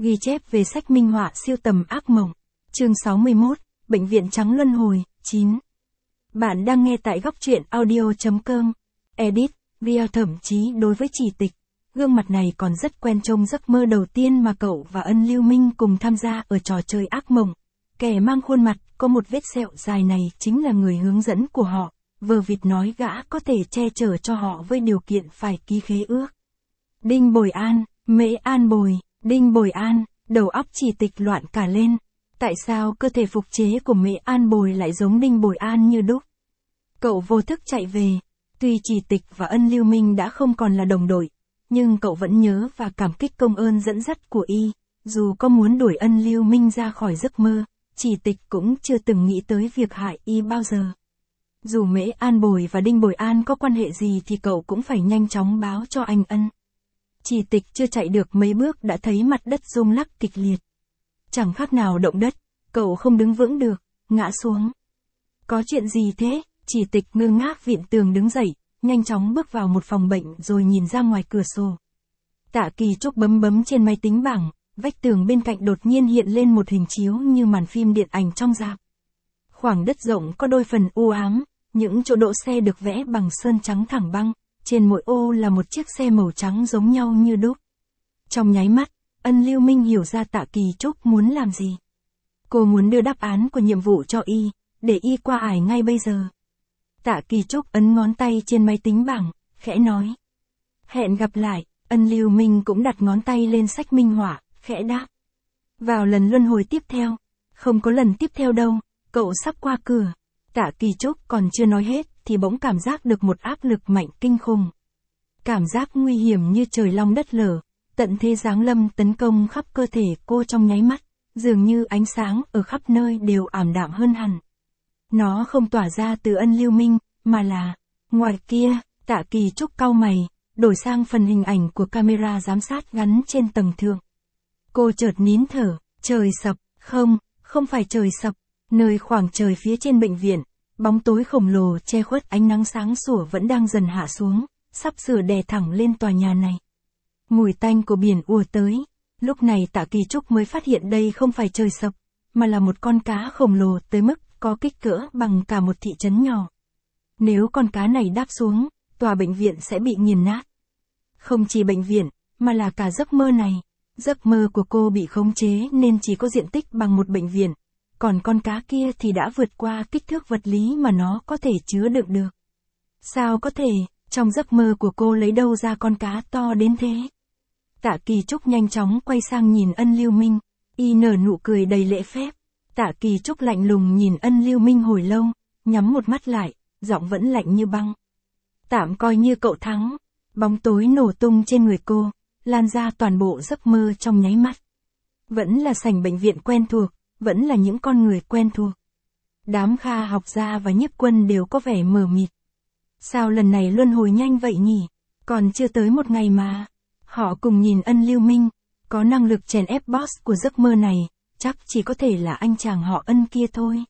Ghi chép về sách minh họa siêu tầm ác mộng. Chương 61, Bệnh viện trắng luân hồi, 9. Bạn đang nghe tại góc truyện audio.com. Edit, video thậm chí đối với Chỉ Tịch, gương mặt này còn rất quen trong giấc mơ đầu tiên mà cậu và Ân Lưu Minh cùng tham gia ở trò chơi ác mộng. Kẻ mang khuôn mặt, có một vết sẹo dài này chính là người hướng dẫn của họ, vờ vịt nói gã có thể che chở cho họ với điều kiện phải ký khế ước. Đinh Bồi An, Mễ An Bồi, Đinh Bồi An, đầu óc Chỉ Tịch loạn cả lên. Tại sao cơ thể phục chế của Mễ An Bồi lại giống Đinh Bồi An như đúc? Cậu vô thức chạy về. Tuy Chỉ Tịch và Ân Lưu Minh đã không còn là đồng đội, nhưng cậu vẫn nhớ và cảm kích công ơn dẫn dắt của y. Dù có muốn đuổi Ân Lưu Minh ra khỏi giấc mơ, Chỉ Tịch cũng chưa từng nghĩ tới việc hại y bao giờ. Dù Mễ An Bồi và Đinh Bồi An có quan hệ gì thì cậu cũng phải nhanh chóng báo cho anh Ân. Chỉ Tịch chưa chạy được mấy bước đã thấy mặt đất rung lắc kịch liệt. Chẳng khác nào động đất, cậu không đứng vững được, ngã xuống. Có chuyện gì thế? Chỉ Tịch ngơ ngác vịn tường đứng dậy, nhanh chóng bước vào một phòng bệnh rồi nhìn ra ngoài cửa sổ. Tạ Kỳ Trúc bấm trên máy tính bảng, vách tường bên cạnh đột nhiên hiện lên một hình chiếu như màn phim điện ảnh trong rạp. Khoảng đất rộng có đôi phần u ám, những chỗ đỗ xe được vẽ bằng sơn trắng thẳng băng, trên mỗi ô là một chiếc xe màu trắng giống nhau như đúc. Trong nháy mắt, Ân Lưu Minh hiểu ra Tạ Kỳ Trúc muốn làm gì. Cô muốn đưa đáp án của nhiệm vụ cho y, để y qua ải ngay bây giờ. Tạ Kỳ Trúc ấn ngón tay trên máy tính bảng, khẽ nói. Hẹn gặp lại. Ân Lưu Minh cũng đặt ngón tay lên sách minh họa, khẽ đáp. Vào lần luân hồi tiếp theo. Không có lần tiếp theo đâu, cậu sắp qua cửa. Tạ Kỳ Trúc còn chưa nói hết thì bỗng cảm giác được một áp lực mạnh kinh khủng. Cảm giác nguy hiểm như trời long đất lở, tận thế giáng lâm tấn công khắp cơ thể cô trong nháy mắt, dường như ánh sáng ở khắp nơi đều ảm đạm hơn hẳn. Nó không tỏa ra từ Ân Lưu Minh, mà là, ngoài kia. Tạ Kỳ Trúc cau mày, đổi sang phần hình ảnh của camera giám sát gắn trên tầng thượng. Cô chợt nín thở, trời sập, không phải trời sập, nơi khoảng trời phía trên bệnh viện, bóng tối khổng lồ che khuất ánh nắng sáng sủa vẫn đang dần hạ xuống, sắp sửa đè thẳng lên tòa nhà này. Mùi tanh của biển ùa tới, lúc này Tạ Kỳ Trúc mới phát hiện đây không phải trời sập, mà là một con cá khổng lồ tới mức có kích cỡ bằng cả một thị trấn nhỏ. Nếu con cá này đáp xuống, tòa bệnh viện sẽ bị nghiền nát. Không chỉ bệnh viện, mà là cả giấc mơ này. Giấc mơ của cô bị khống chế nên chỉ có diện tích bằng một bệnh viện. Còn con cá kia thì đã vượt qua kích thước vật lý mà nó có thể chứa đựng được. Sao có thể, trong giấc mơ của cô lấy đâu ra con cá to đến thế? Tạ Kỳ Trúc nhanh chóng quay sang nhìn Ân Lưu Minh, y nở nụ cười đầy lễ phép. Tạ Kỳ Trúc lạnh lùng nhìn Ân Lưu Minh hồi lâu, nhắm một mắt lại, giọng vẫn lạnh như băng. Tạm coi như cậu thắng. Bóng tối nổ tung trên người cô, lan ra toàn bộ giấc mơ trong nháy mắt. Vẫn là sảnh bệnh viện quen thuộc, vẫn là những con người quen thuộc. Đám Kha học gia và Nhiếp Quân đều có vẻ mờ mịt. Sao lần này luân hồi nhanh vậy nhỉ? Còn chưa tới một ngày mà. Họ cùng nhìn Ân Lưu Minh, có năng lực chèn ép boss của giấc mơ này, chắc chỉ có thể là anh chàng họ Ân kia thôi.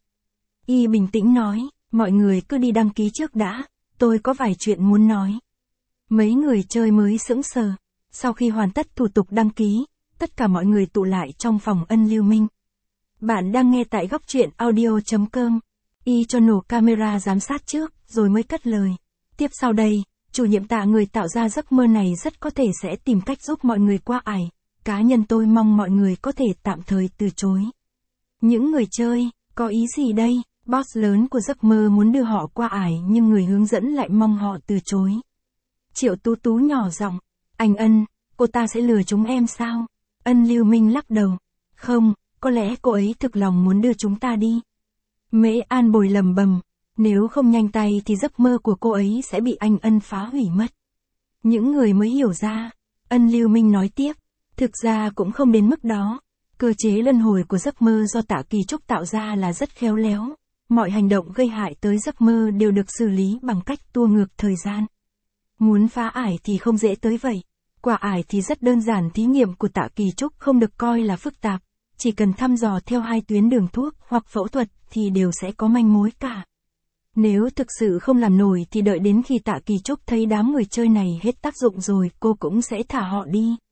Y bình tĩnh nói, mọi người cứ đi đăng ký trước đã, tôi có vài chuyện muốn nói. Mấy người chơi mới sững sờ. Sau khi hoàn tất thủ tục đăng ký, tất cả mọi người tụ lại trong phòng Ân Lưu Minh. Bạn đang nghe tại góc truyện audio.com. Y cho nổ camera giám sát trước, rồi mới cất lời. Tiếp sau đây, chủ nhiệm Tạ người tạo ra giấc mơ này rất có thể sẽ tìm cách giúp mọi người qua ải. Cá nhân tôi mong mọi người có thể tạm thời từ chối. Những người chơi, có ý gì đây? Boss lớn của giấc mơ muốn đưa họ qua ải nhưng người hướng dẫn lại mong họ từ chối. Triệu Tú Tú nhỏ giọng, anh Ân, cô ta sẽ lừa chúng em sao? Ân Lưu Minh lắc đầu, không, có lẽ cô ấy thực lòng muốn đưa chúng ta đi. Mễ An Bồi lầm bầm, nếu không nhanh tay thì giấc mơ của cô ấy sẽ bị anh Ân phá hủy mất. Những người mới hiểu ra, Ân Lưu Minh nói tiếp, thực ra cũng không đến mức đó. Cơ chế luân hồi của giấc mơ do Tạ Kỳ Trúc tạo ra là rất khéo léo. Mọi hành động gây hại tới giấc mơ đều được xử lý bằng cách tua ngược thời gian. Muốn phá ải thì không dễ tới vậy. Quả ải thì rất đơn giản, thí nghiệm của Tạ Kỳ Trúc không được coi là phức tạp. Chỉ cần thăm dò theo hai tuyến đường thuốc hoặc phẫu thuật thì đều sẽ có manh mối cả. Nếu thực sự không làm nổi thì đợi đến khi Tạ Kỳ Trúc thấy đám người chơi này hết tác dụng rồi cô cũng sẽ thả họ đi.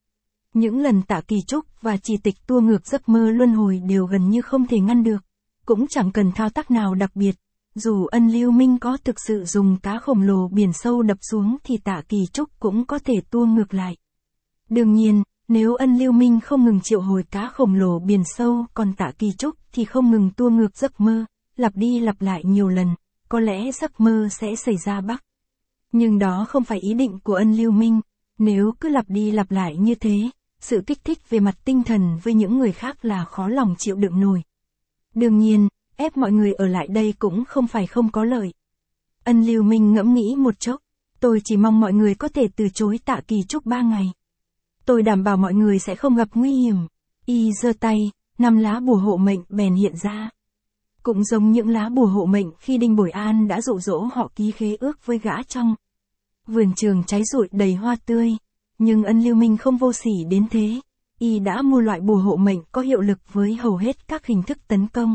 Những lần Tạ Kỳ Trúc và Chỉ Tịch tua ngược giấc mơ luân hồi đều gần như không thể ngăn được, cũng chẳng cần thao tác nào đặc biệt. Dù Ân Lưu Minh có thực sự dùng cá khổng lồ biển sâu đập xuống thì Tạ Kỳ Trúc cũng có thể tua ngược lại. Đương nhiên, nếu Ân Lưu Minh không ngừng triệu hồi cá khổng lồ biển sâu còn Tạ Kỳ Trúc thì không ngừng tua ngược giấc mơ, lặp đi lặp lại nhiều lần, có lẽ giấc mơ sẽ xảy ra bắc. Nhưng đó không phải ý định của Ân Lưu Minh, nếu cứ lặp đi lặp lại như thế, sự kích thích về mặt tinh thần với những người khác là khó lòng chịu đựng nổi. Đương nhiên, ép mọi người ở lại đây cũng không phải không có lợi. Ân Lưu Minh ngẫm nghĩ một chốc, tôi chỉ mong mọi người có thể từ chối Tạ Kỳ Trúc 3 ngày. Tôi đảm bảo mọi người sẽ không gặp nguy hiểm. Y giơ tay, 5 lá bùa hộ mệnh bèn hiện ra. Cũng giống những lá bùa hộ mệnh khi Đinh Bồi An đã dụ dỗ họ ký khế ước với gã trong vườn trường cháy rụi đầy hoa tươi. Nhưng Ân Lưu Minh không vô sỉ đến thế. Y đã mua loại bùa hộ mệnh có hiệu lực với hầu hết các hình thức tấn công.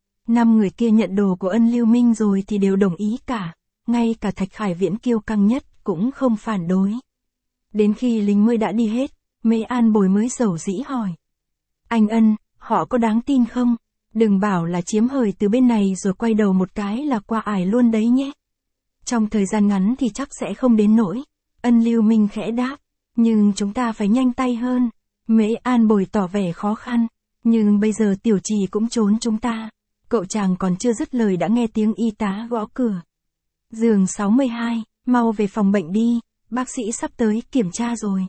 5 người kia nhận đồ của Ân Lưu Minh rồi thì đều đồng ý cả. Ngay cả Thạch Khải Viễn kiêu căng nhất cũng không phản đối. Đến khi lính mới đã đi hết, Mễ An Bồi mới dầu dĩ hỏi. Anh Ân, họ có đáng tin không? Đừng bảo là chiếm hời từ bên này rồi quay đầu một cái là qua ải luôn đấy nhé. Trong thời gian ngắn thì chắc sẽ không đến nỗi. Ân Lưu Minh khẽ đáp. Nhưng chúng ta phải nhanh tay hơn. Mễ An Bồi tỏ vẻ khó khăn. Nhưng bây giờ Tiểu Trì cũng trốn chúng ta. Cậu chàng còn chưa dứt lời đã nghe tiếng y tá gõ cửa. Giường 62, mau về phòng bệnh đi, bác sĩ sắp tới kiểm tra rồi.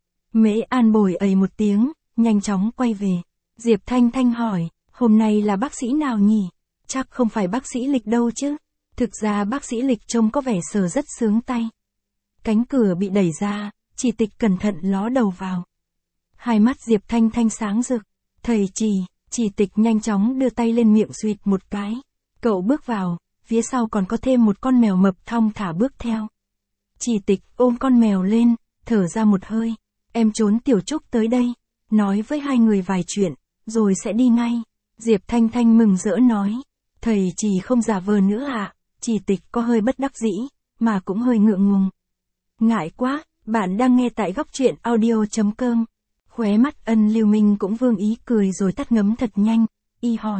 Mễ An Bồi ầy một tiếng, nhanh chóng quay về. Diệp Thanh Thanh hỏi, hôm nay là bác sĩ nào nhỉ? Chắc không phải bác sĩ Lịch đâu chứ. Thực ra bác sĩ Lịch trông có vẻ sờ rất sướng tay. Cánh cửa bị đẩy ra, Chỉ Tịch cẩn thận ló đầu vào. Hai mắt Diệp Thanh Thanh sáng rực. Thầy Chỉ Tịch nhanh chóng đưa tay lên miệng suýt một cái. Cậu bước vào, phía sau còn có thêm một con mèo mập thong thả bước theo. Chỉ Tịch ôm con mèo lên, thở ra một hơi. Em trốn Tiểu Trúc tới đây, nói với hai người vài chuyện, rồi sẽ đi ngay. Diệp Thanh Thanh mừng rỡ nói. Thầy Chỉ không giả vờ nữa ạ. Chỉ Tịch có hơi bất đắc dĩ, mà cũng hơi ngượng ngùng. Ngại quá, bạn đang nghe tại góc truyện audio.com. Khóe mắt Ân Lưu Minh cũng vương ý cười rồi tắt ngấm thật nhanh. Y hỏi.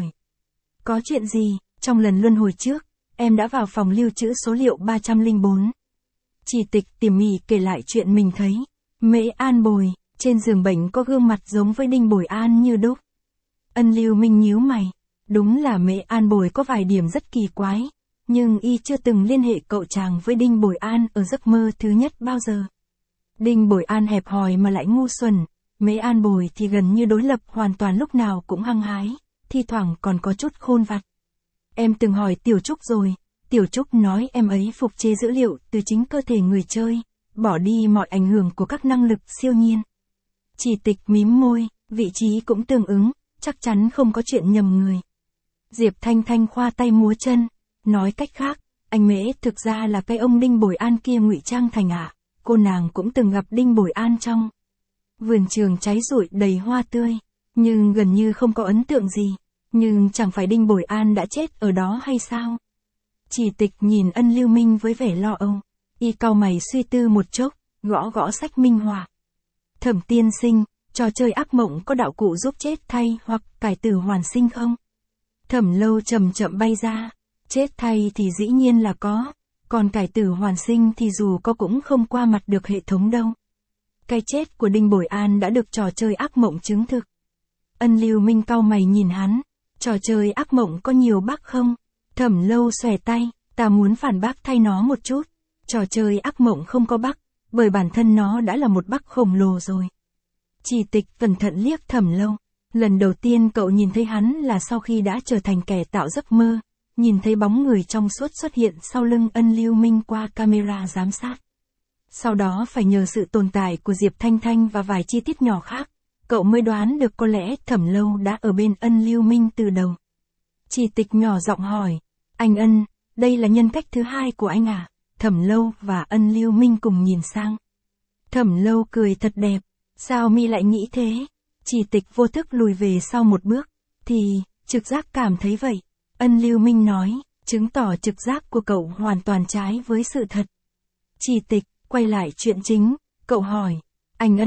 Có chuyện gì? Trong lần luân hồi trước, em đã vào phòng lưu trữ số liệu 304. Chỉ Tịch tỉ mỉ kể lại chuyện mình thấy. Mễ An Bồi, trên giường bệnh có gương mặt giống với Đinh Bồi An như đúc. Ân Lưu Minh nhíu mày. Đúng là Mễ An Bồi có vài điểm rất kỳ quái. Nhưng y chưa từng liên hệ cậu chàng với Đinh Bồi An ở giấc mơ thứ nhất bao giờ. Đinh Bồi An hẹp hòi mà lại ngu xuẩn. Mễ An Bồi thì gần như đối lập hoàn toàn lúc nào cũng hăng hái, thi thoảng còn có chút khôn vặt. Em từng hỏi Tiểu Trúc rồi, Tiểu Trúc nói em ấy phục chế dữ liệu từ chính cơ thể người chơi, bỏ đi mọi ảnh hưởng của các năng lực siêu nhiên. Chỉ Tịch mím môi, vị trí cũng tương ứng, chắc chắn không có chuyện nhầm người. Diệp Thanh Thanh khoa tay múa chân, nói cách khác, anh Mễ thực ra là cái ông Đinh Bồi An kia ngụy trang thành ạ. Cô nàng cũng từng gặp Đinh Bồi An trong vườn trường cháy rụi đầy hoa tươi, nhưng gần như không có ấn tượng gì. Nhưng chẳng phải Đinh Bồi An đã chết ở đó hay sao? Chỉ Tịch nhìn Ân Lưu Minh với vẻ lo âu. Y cau mày suy tư một chốc, gõ gõ sách minh họa. Thẩm tiên sinh, trò chơi ác mộng có đạo cụ giúp chết thay hoặc cải tử hoàn sinh không? Thẩm Lâu chậm chậm bay ra. Chết thay thì dĩ nhiên là có, còn cải tử hoàn sinh thì dù có cũng không qua mặt được hệ thống đâu. Cái chết của Đinh Bồi An đã được trò chơi ác mộng chứng thực. Ân Lưu Minh cau mày nhìn hắn. Trò chơi ác mộng có nhiều bug không? Thẩm Lâu xòe tay, ta muốn phản bác thay nó một chút. Trò chơi ác mộng không có bug, bởi bản thân nó đã là một bug khổng lồ rồi. Chỉ Tịch cẩn thận liếc Thẩm Lâu. Lần đầu tiên cậu nhìn thấy hắn là sau khi đã trở thành kẻ tạo giấc mơ, nhìn thấy bóng người trong suốt xuất hiện sau lưng Ân Lưu Minh qua camera giám sát. Sau đó phải nhờ sự tồn tại của Diệp Thanh Thanh và vài chi tiết nhỏ khác, cậu mới đoán được có lẽ Thẩm Lâu đã ở bên Ân Lưu Minh từ đầu. Chỉ Tịch nhỏ giọng hỏi, anh Ân, đây là nhân cách thứ hai của anh à? Thẩm Lâu và Ân Lưu Minh cùng nhìn sang. Thẩm Lâu cười thật đẹp, sao mi lại nghĩ thế? Chỉ Tịch vô thức lùi về sau một bước, thì, trực giác cảm thấy vậy. Ân Lưu Minh nói, chứng tỏ trực giác của cậu hoàn toàn trái với sự thật. Chỉ Tịch, quay lại chuyện chính, cậu hỏi, anh Ân,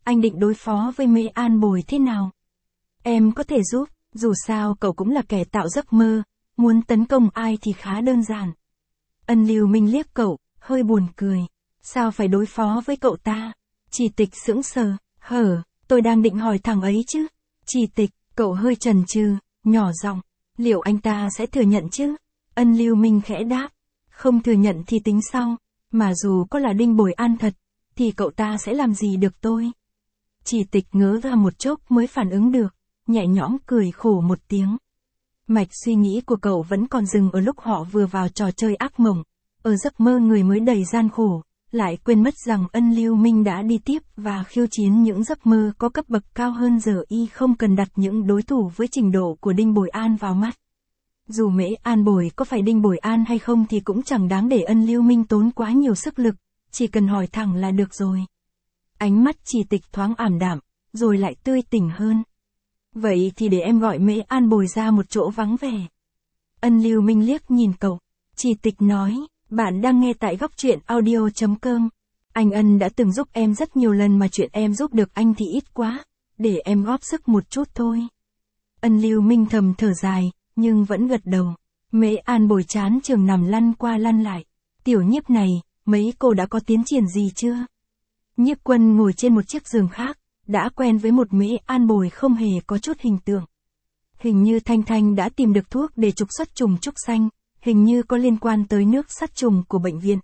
anh định đối phó với Mễ An Bồi thế nào? Em có thể giúp, dù sao cậu cũng là kẻ tạo giấc mơ, muốn tấn công ai thì khá đơn giản. Ân Lưu Minh liếc cậu, hơi buồn cười. Sao phải đối phó với cậu ta? Chỉ Tịch sững sờ, tôi đang định hỏi thằng ấy chứ. Chỉ Tịch, cậu hơi chần chừ, nhỏ giọng, liệu anh ta sẽ thừa nhận chứ? Ân Lưu Minh khẽ đáp, không thừa nhận thì tính sau, mà dù có là Đinh Bồi An thật, thì cậu ta sẽ làm gì được tôi? Chỉ Tịch ngớ ra một chốc mới phản ứng được, nhẹ nhõm cười khổ một tiếng. Mạch suy nghĩ của cậu vẫn còn dừng ở lúc họ vừa vào trò chơi ác mộng, ở giấc mơ người mới đầy gian khổ, lại quên mất rằng Ân Lưu Minh đã đi tiếp và khiêu chiến những giấc mơ có cấp bậc cao hơn giờ y không cần đặt những đối thủ với trình độ của Đinh Bồi An vào mắt. Dù Mễ An Bồi có phải Đinh Bồi An hay không thì cũng chẳng đáng để Ân Lưu Minh tốn quá nhiều sức lực, chỉ cần hỏi thẳng là được rồi. Ánh mắt Chỉ Tịch thoáng ảm đạm, rồi lại tươi tỉnh hơn. Vậy thì để em gọi Mễ An Bồi ra một chỗ vắng vẻ. Ân Lưu Minh liếc nhìn cậu. Chỉ Tịch nói, bạn đang nghe tại góc truyện audio.com. Anh Ân đã từng giúp em rất nhiều lần mà chuyện em giúp được anh thì ít quá, để em góp sức một chút thôi. Ân Lưu Minh thầm thở dài, nhưng vẫn gật đầu. Mễ An Bồi chán trường nằm lăn qua lăn lại. Tiểu Nhiếp này, mấy cô đã có tiến triển gì chưa? Nhiếp Quân ngồi trên một chiếc giường khác, đã quen với một Mễ An Bồi không hề có chút hình tượng. Hình như Thanh Thanh đã tìm được thuốc để trục xuất trùng trúc xanh, hình như có liên quan tới nước sát trùng của bệnh viện.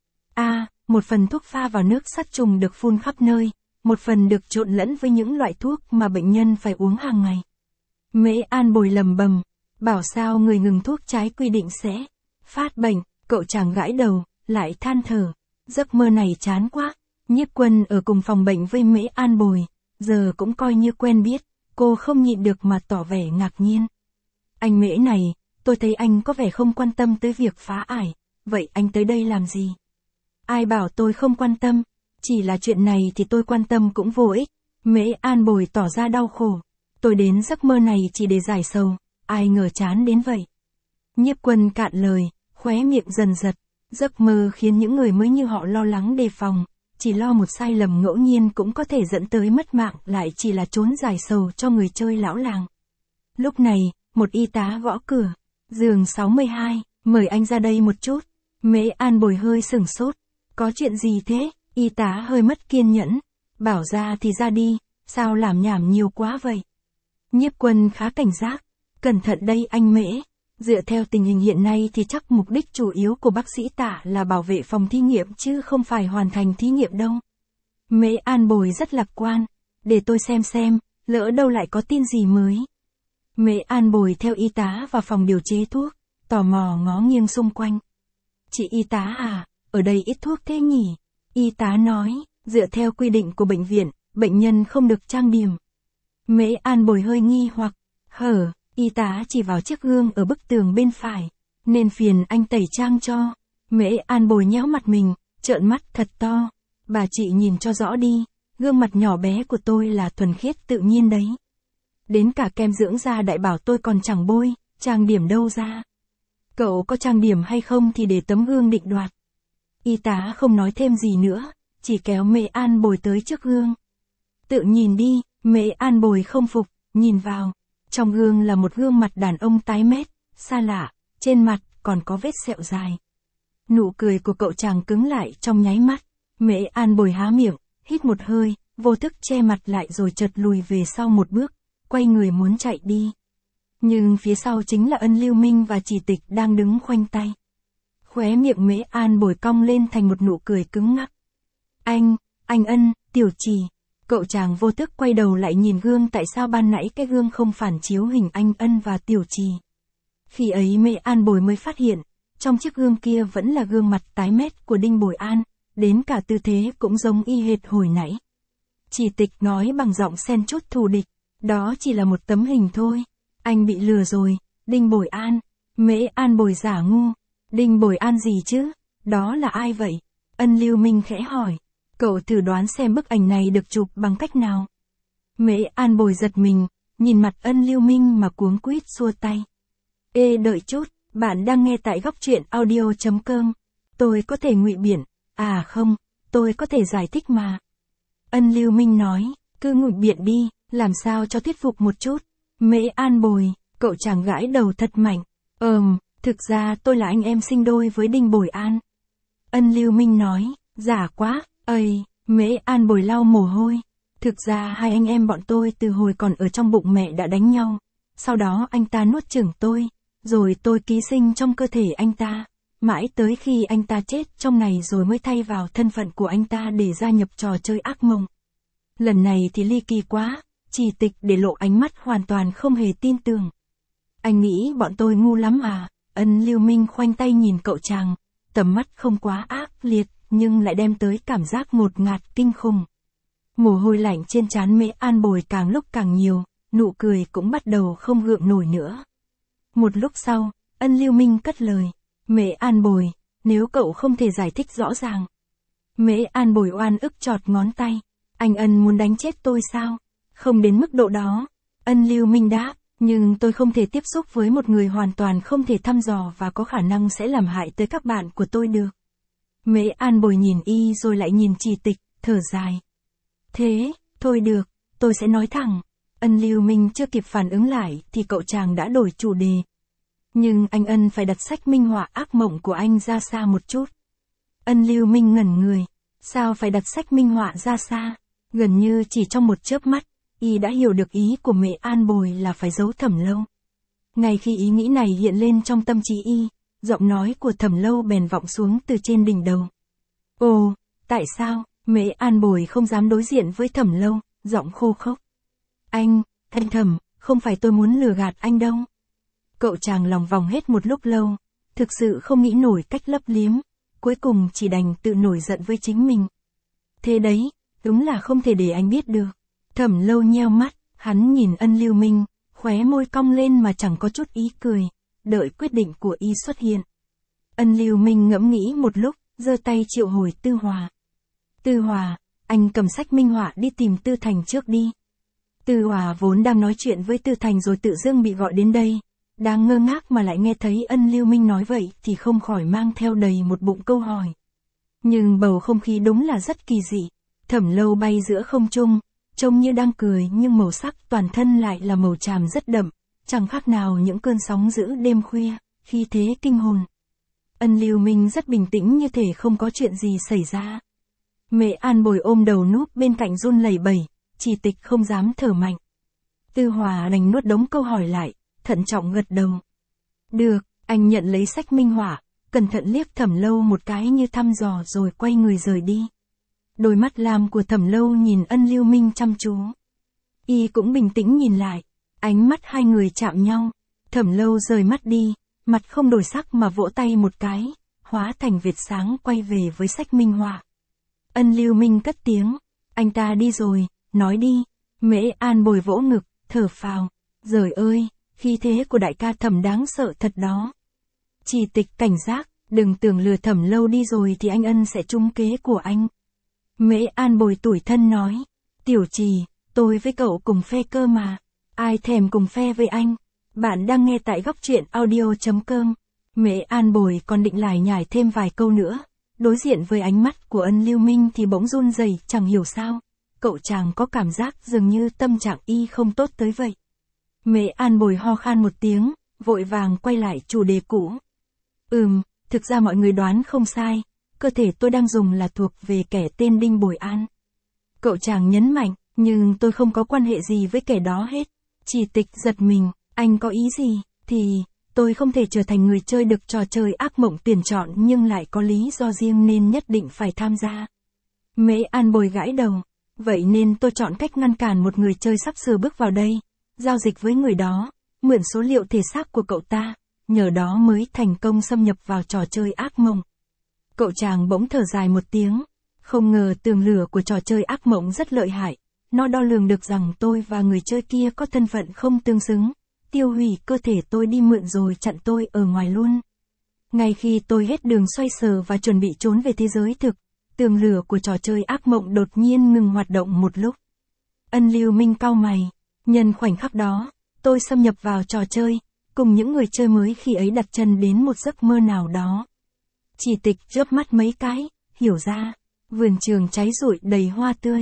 Một phần thuốc pha vào nước sát trùng được phun khắp nơi, một phần được trộn lẫn với những loại thuốc mà bệnh nhân phải uống hàng ngày. Mễ An Bồi lầm bầm, bảo sao người ngừng thuốc trái quy định sẽ phát bệnh, cậu chàng gãi đầu, lại than thở, giấc mơ này chán quá. Nhiếp Quân ở cùng phòng bệnh với Mễ An Bồi, giờ cũng coi như quen biết, cô không nhịn được mà tỏ vẻ ngạc nhiên. Anh Mễ này, tôi thấy anh có vẻ không quan tâm tới việc phá ải, vậy anh tới đây làm gì? Ai bảo tôi không quan tâm, chỉ là chuyện này thì tôi quan tâm cũng vô ích. Mễ An Bồi tỏ ra đau khổ, tôi đến giấc mơ này chỉ để giải sầu, ai ngờ chán đến vậy. Nhiếp Quân cạn lời, khóe miệng dần giật, giấc mơ khiến những người mới như họ lo lắng đề phòng, chỉ lo một sai lầm ngẫu nhiên cũng có thể dẫn tới mất mạng, lại chỉ là trốn giải sầu cho người chơi lão làng. Lúc này, một y tá gõ cửa, giường 62, mời anh ra đây một chút. Mễ An Bồi hơi sửng sốt, có chuyện gì thế? Y tá hơi mất kiên nhẫn, bảo ra thì ra đi, sao làm nhảm nhiều quá vậy? Nhiếp Quân khá cảnh giác, cẩn thận đây anh Mễ. Dựa theo tình hình hiện nay thì chắc mục đích chủ yếu của bác sĩ Tạ là bảo vệ phòng thí nghiệm chứ không phải hoàn thành thí nghiệm đâu. Mễ An Bồi rất lạc quan, để tôi xem, lỡ đâu lại có tin gì mới. Mễ An Bồi theo y tá vào phòng điều chế thuốc, tò mò ngó nghiêng xung quanh. Chị y tá à, ở đây ít thuốc thế nhỉ? Y tá nói, dựa theo quy định của bệnh viện, bệnh nhân không được trang điểm. Mễ An Bồi hơi nghi hoặc, y tá chỉ vào chiếc gương ở bức tường bên phải, nên phiền anh tẩy trang cho. Mễ An Bồi nhéo mặt mình, trợn mắt thật to. Bà chị nhìn cho rõ đi, gương mặt nhỏ bé của tôi là thuần khiết tự nhiên đấy. Đến cả kem dưỡng da đại bảo tôi còn chẳng bôi, trang điểm đâu ra. Cậu có trang điểm hay không thì để tấm gương định đoạt. Y tá không nói thêm gì nữa, chỉ kéo Mễ An Bồi tới trước gương. Tự nhìn đi, Mễ An Bồi không phục, nhìn vào. Trong gương là một gương mặt đàn ông tái mét, xa lạ, trên mặt còn có vết sẹo dài. Nụ cười của cậu chàng cứng lại trong nháy mắt. Mễ An Bồi há miệng, hít một hơi, vô thức che mặt lại rồi chợt lùi về sau một bước, quay người muốn chạy đi. Nhưng phía sau chính là Ân Lưu Minh và Chỉ Tịch đang đứng khoanh tay. Khóe miệng Mễ An Bồi cong lên thành một nụ cười cứng ngắc. Anh Ân, Tiểu Trì. Cậu chàng vô thức quay đầu lại nhìn gương, tại sao ban nãy cái gương không phản chiếu hình anh Ân và Tiểu Trì. Khi ấy Mễ An Bồi mới phát hiện, trong chiếc gương kia vẫn là gương mặt tái mét của Đinh Bồi An, đến cả tư thế cũng giống y hệt hồi nãy. Chỉ Tịch nói bằng giọng xen chút thù địch, đó chỉ là một tấm hình thôi. Anh bị lừa rồi, Đinh Bồi An. Mễ An Bồi giả ngu. Đinh Bồi An gì chứ? Đó là ai vậy? Ân Lưu Minh khẽ hỏi. Cậu thử đoán xem bức ảnh này được chụp bằng cách nào? Mễ An Bồi giật mình, nhìn mặt Ân Lưu Minh mà cuống quýt xua tay. Đợi chút, bạn đang nghe tại góc truyện audio.com. Tôi có thể ngụy biện. Không, tôi có thể giải thích mà. Ân Lưu Minh nói, cứ ngụy biện đi, làm sao cho thuyết phục một chút. Mễ An Bồi, cậu chàng gãi đầu thật mạnh. Thực ra tôi là anh em sinh đôi với Đinh Bồi An. Ân Lưu Minh nói, giả quá, Mễ An Bồi lau mồ hôi. Thực ra hai anh em bọn tôi từ hồi còn ở trong bụng mẹ đã đánh nhau. Sau đó anh ta nuốt chửng tôi, rồi tôi ký sinh trong cơ thể anh ta. Mãi tới khi anh ta chết trong này rồi mới thay vào thân phận của anh ta để gia nhập trò chơi ác mộng. Lần này thì ly kỳ quá, Chỉ Tịch để lộ ánh mắt hoàn toàn không hề tin tưởng. Anh nghĩ bọn tôi ngu lắm à? Ân Lưu Minh khoanh tay nhìn cậu chàng, tầm mắt không quá ác liệt, nhưng lại đem tới cảm giác ngột ngạt kinh khủng. Mồ hôi lạnh trên trán Mễ An Bồi càng lúc càng nhiều, nụ cười cũng bắt đầu không gượng nổi nữa. Một lúc sau, Ân Lưu Minh cất lời, Mễ An Bồi, nếu cậu không thể giải thích rõ ràng. Mễ An Bồi oan ức chọt ngón tay, anh Ân muốn đánh chết tôi sao? Không đến mức độ đó. Ân Lưu Minh đáp, nhưng tôi không thể tiếp xúc với một người hoàn toàn không thể thăm dò và có khả năng sẽ làm hại tới các bạn của tôi được. Mễ An Bồi nhìn y rồi lại nhìn Chỉ Tịch, thở dài. Thế, thôi được, tôi sẽ nói thẳng. Ân Lưu Minh chưa kịp phản ứng lại thì cậu chàng đã đổi chủ đề. Nhưng anh Ân phải đặt sách minh họa ác mộng của anh ra xa một chút. Ân Lưu Minh ngẩn người. Sao phải đặt sách minh họa ra xa? Gần như chỉ trong một chớp mắt, y đã hiểu được ý của Mễ An Bồi là phải giấu Thẩm Lâu. Ngay khi ý nghĩ này hiện lên trong tâm trí y, giọng nói của Thẩm Lâu bèn vọng xuống từ trên đỉnh đầu. Ồ, tại sao? Mễ An Bồi không dám đối diện với Thẩm Lâu, giọng khô khốc. Anh Thẩm, không phải tôi muốn lừa gạt anh đâu. Cậu chàng lòng vòng hết một lúc lâu, thực sự không nghĩ nổi cách lấp liếm, cuối cùng chỉ đành tự nổi giận với chính mình. Thế đấy, đúng là không thể để anh biết được. Thẩm Lâu nheo mắt, hắn nhìn Ân Lưu Minh, khóe môi cong lên mà chẳng có chút ý cười, đợi quyết định của y xuất hiện. Ân Lưu Minh ngẫm nghĩ một lúc, giơ tay triệu hồi Tư Hòa. Tư Hòa, anh cầm sách minh họa đi tìm Tư Thành trước đi. Tư Hòa vốn đang nói chuyện với Tư Thành rồi tự dưng bị gọi đến đây. Đang ngơ ngác mà lại nghe thấy Ân Lưu Minh nói vậy thì không khỏi mang theo đầy một bụng câu hỏi. Nhưng bầu không khí đúng là rất kỳ dị. Thẩm Lâu bay giữa không trung, trông như đang cười nhưng màu sắc toàn thân lại là màu tràm rất đậm, chẳng khác nào những cơn sóng dữ đêm khuya, khi thế kinh hồn. Ân Lưu Minh rất bình tĩnh như thể không có chuyện gì xảy ra. Mễ An Bồi ôm đầu núp bên cạnh run lẩy bẩy, Chỉ Tịch không dám thở mạnh. Tư Hòa đành nuốt đống câu hỏi lại, thận trọng gật đầu. Được, anh nhận lấy sách minh họa, cẩn thận liếc Thẩm Lâu một cái như thăm dò rồi quay người rời đi. Đôi mắt lam của Thẩm Lâu nhìn Ân Lưu Minh chăm chú. Y cũng bình tĩnh nhìn lại, ánh mắt hai người chạm nhau. Thẩm Lâu rời mắt đi, mặt không đổi sắc mà vỗ tay một cái, hóa thành vệt sáng quay về với sách minh họa. Ân Lưu Minh cất tiếng, anh ta đi rồi, nói đi. Mễ An Bồi vỗ ngực, thở phào, giời ơi, khí thế của đại ca Thẩm đáng sợ thật đó. Chỉ Tịch cảnh giác, đừng tưởng lừa Thẩm Lâu đi rồi thì anh Ân sẽ trúng kế của anh. Mễ An Bồi tủi thân nói, Tiểu Trì, tôi với cậu cùng phe cơ mà, ai thèm cùng phe với anh. Bạn đang nghe tại góc truyện audio.com. Mễ An Bồi còn định lải nhải thêm vài câu nữa, đối diện với ánh mắt của Ân Lưu Minh thì bỗng run rẩy, chẳng hiểu sao. Cậu chàng có cảm giác dường như tâm trạng y không tốt tới vậy. Mễ An Bồi ho khan một tiếng, vội vàng quay lại chủ đề cũ. Thực ra mọi người đoán không sai, cơ thể tôi đang dùng là thuộc về kẻ tên Đinh Bồi An. Cậu chàng nhấn mạnh, nhưng tôi không có quan hệ gì với kẻ đó hết. Chỉ Tịch giật mình, anh có ý gì? Thì, tôi không thể trở thành người chơi được trò chơi ác mộng tuyển chọn nhưng lại có lý do riêng nên nhất định phải tham gia. Mễ An Bồi gãi đầu, vậy nên tôi chọn cách ngăn cản một người chơi sắp sửa bước vào đây, giao dịch với người đó, mượn số liệu thể xác của cậu ta, nhờ đó mới thành công xâm nhập vào trò chơi ác mộng. Cậu chàng bỗng thở dài một tiếng, không ngờ tường lửa của trò chơi ác mộng rất lợi hại, nó đo lường được rằng tôi và người chơi kia có thân phận không tương xứng, tiêu hủy cơ thể tôi đi mượn rồi chặn tôi ở ngoài luôn. Ngay khi tôi hết đường xoay sở và chuẩn bị trốn về thế giới thực, tường lửa của trò chơi ác mộng đột nhiên ngừng hoạt động một lúc. Ân Lưu Minh cau mày, nhân khoảnh khắc đó, tôi xâm nhập vào trò chơi, cùng những người chơi mới khi ấy đặt chân đến một giấc mơ nào đó. Chỉ Tịch chớp mắt mấy cái, hiểu ra, vườn trường cháy rụi đầy hoa tươi,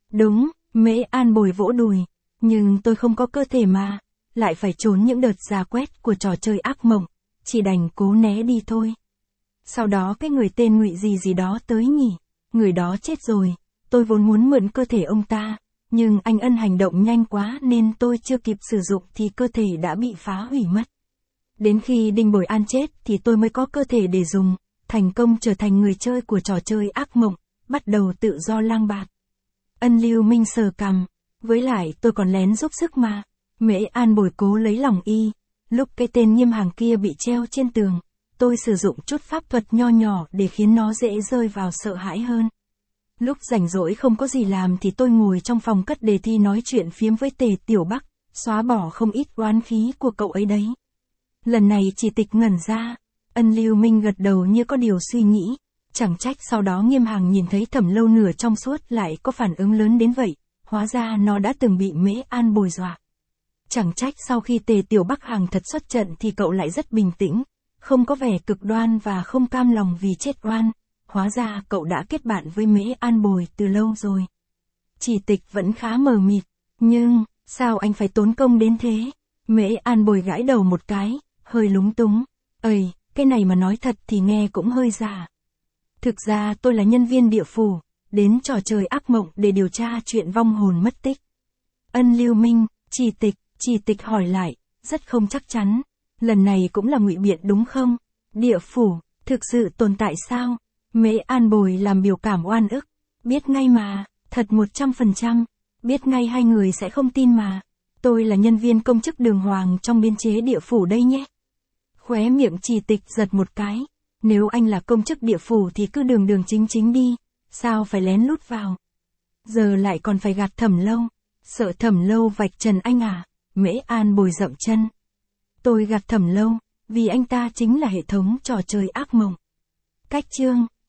Đúng, Mễ An Bồi vỗ đùi. Nhưng tôi không có cơ thể mà. Lại phải trốn những đợt già quét của trò chơi ác mộng. Chỉ đành cố né đi thôi. Sau đó cái người tên Ngụy gì gì đó tới nhỉ. Người đó chết rồi. Tôi vốn muốn mượn cơ thể ông ta. Nhưng anh Ân hành động nhanh quá nên tôi chưa kịp sử dụng thì cơ thể đã bị phá hủy mất. Đến khi Đinh Bồi An chết thì tôi mới có cơ thể để dùng. Thành công trở thành người chơi của trò chơi ác mộng. Bắt đầu tự do lang bạt. Ân Lưu Minh sờ cằm. Với lại tôi còn lén giúp sức mà. Mễ An Bồi cố lấy lòng y. Lúc cái tên Nghiêm Hàng kia bị treo trên tường, tôi sử dụng chút pháp thuật nho nhỏ để khiến nó dễ rơi vào sợ hãi hơn. Lúc rảnh rỗi không có gì làm thì tôi ngồi trong phòng cất đề thi nói chuyện phiếm với Tề Tiểu Bắc, xóa bỏ không ít oán khí của cậu ấy đấy. Lần này Chỉ Tịch ngẩn ra. Ân Lưu Minh gật đầu như có điều suy nghĩ. Chẳng trách sau đó Nghiêm Hàng nhìn thấy Thẩm Lâu nửa trong suốt lại có phản ứng lớn đến vậy. Hóa ra nó đã từng bị Mễ An Bồi dọa. Chẳng trách sau khi Tề Tiểu Bắc Hàng thật xuất trận thì cậu lại rất bình tĩnh, không có vẻ cực đoan và không cam lòng vì chết oan. Hóa ra cậu đã kết bạn với Mễ An Bồi từ lâu rồi. Chỉ Tịch vẫn khá mờ mịt. Nhưng, sao anh phải tốn công đến thế? Mễ An Bồi gãi đầu một cái, hơi lúng túng. Ây, cái này mà nói thật thì nghe cũng hơi giả. Thực ra tôi là nhân viên địa phủ, đến trò chơi ác mộng để điều tra chuyện vong hồn mất tích. Ân Lưu Minh, Chỉ Tịch hỏi lại, rất không chắc chắn. Lần này cũng là ngụy biện đúng không? Địa phủ, thực sự tồn tại sao? Mễ An Bồi làm biểu cảm oan ức. Biết ngay mà, thật 100%. Biết ngay hai người sẽ không tin mà. Tôi là nhân viên công chức đường hoàng trong biên chế địa phủ đây nhé. Khóe miệng Chỉ Tịch giật một cái. Nếu anh là công chức địa phủ thì cứ đường đường chính chính đi. Sao phải lén lút vào? Giờ lại còn phải gạt Thẩm Lâu. Sợ Thẩm Lâu vạch trần anh à? Mễ An Bồi dậm chân. Tôi gạt Thẩm Lâu, vì anh ta chính là hệ thống trò chơi ác mộng. Cách chương